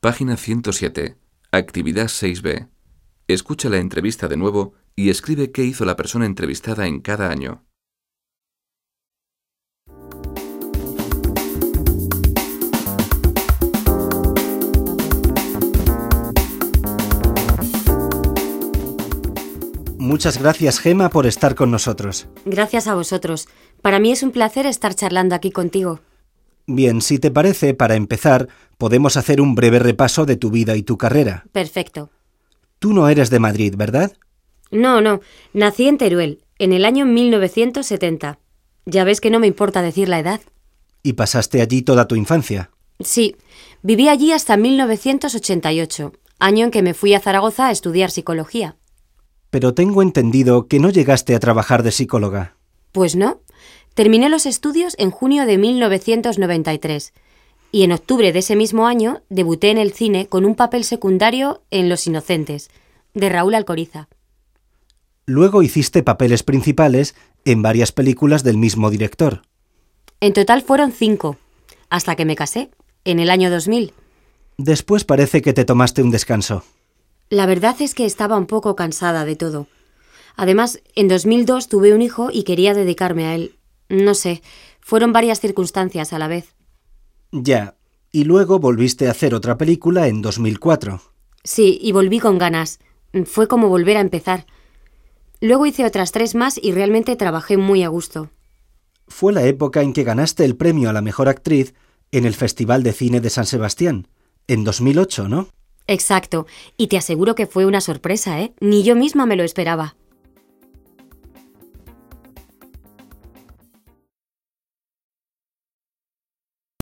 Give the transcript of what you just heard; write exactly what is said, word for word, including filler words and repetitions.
Página ciento siete. Actividad seis B. Escucha la entrevista de nuevo y escribe qué hizo la persona entrevistada en cada año. Muchas gracias, Gema, por estar con nosotros. Gracias a vosotros. Para mí es un placer estar charlando aquí contigo. Bien, si te parece, para empezar, podemos hacer un breve repaso de tu vida y tu carrera. Perfecto. Tú no eres de Madrid, ¿verdad? No, no. Nací en Teruel, en el año mil novecientos setenta. Ya ves que no me importa decir la edad. ¿Y pasaste allí toda tu infancia? Sí. Viví allí hasta mil novecientos ochenta y ocho, año en que me fui a Zaragoza a estudiar psicología. Pero tengo entendido que no llegaste a trabajar de psicóloga. Pues no. Terminé los estudios en junio de mil novecientos noventa y tres y en octubre de ese mismo año debuté en el cine con un papel secundario en Los Inocentes, de Raúl Alcoriza. Luego hiciste papeles principales en varias películas del mismo director. En total fueron cinco, hasta que me casé, en el año dos mil. Después parece que te tomaste un descanso. La verdad es que estaba un poco cansada de todo. Además, en dos mil dos tuve un hijo y quería dedicarme a él. No sé, fueron varias circunstancias a la vez. Ya, y luego volviste a hacer otra película en dos mil cuatro. Sí, y volví con ganas. Fue como volver a empezar. Luego hice otras tres más y realmente trabajé muy a gusto. Fue la época en que ganaste el premio a la mejor actriz en el Festival de Cine de San Sebastián, en dos mil ocho, ¿no? Exacto, y te aseguro que fue una sorpresa, ¿eh? Ni yo misma me lo esperaba.